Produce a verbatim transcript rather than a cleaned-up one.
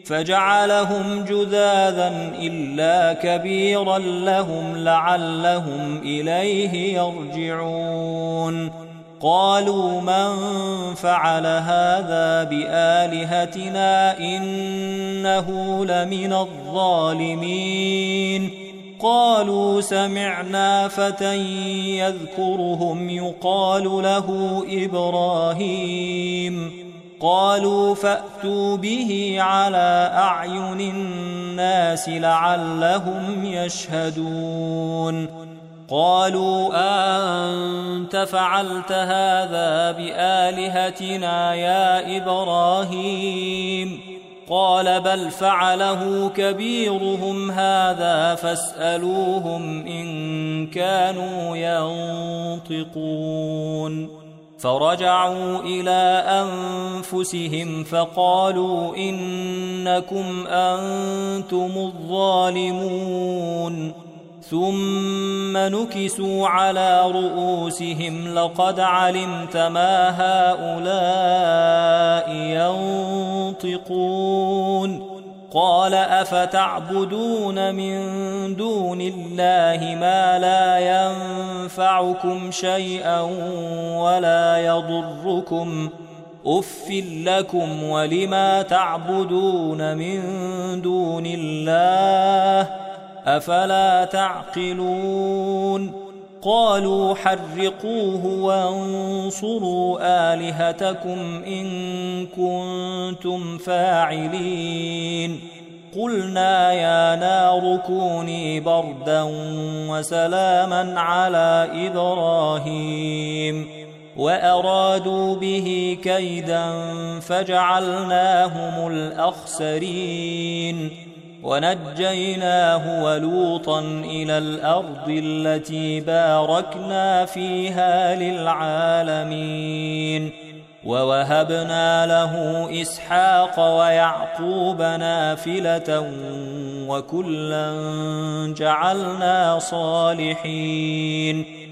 فجعلهم جذاذا إلا كبيرا لهم لعلهم إليه يرجعون قالوا من فعل هذا بآلهتنا إنه لمن الظالمين قالوا سمعنا فتى يذكرهم يقال له إبراهيم قالوا فأتوا به على أعين الناس لعلهم يشهدون قالوا أنت فعلت هذا بآلهتنا يا إبراهيم قال بل فعله كبيرهم هذا فاسألوهم إن كانوا ينطقون فرجعوا إلى أنفسهم فقالوا إنكم أنتم الظالمون ثم نكسوا على رؤوسهم لقد علمت ما هؤلاء ينطقون قال أفتعبدون من دون الله ما لا ينفعكم شيئا ولا يضركم أف لكم ولما تعبدون من دون الله أفلا تعقلون قالوا حرقوه وانصروا آلهتكم إن كنتم فاعلين قلنا يا نار كوني بردا وسلاما على إبراهيم وأرادوا به كيدا فجعلناهم الأخسرين ونجيناه ولوطا إلى الأرض التي باركنا فيها للعالمين ووهبنا له إسحاق ويعقوب نافلة وكلا جعلنا صالحين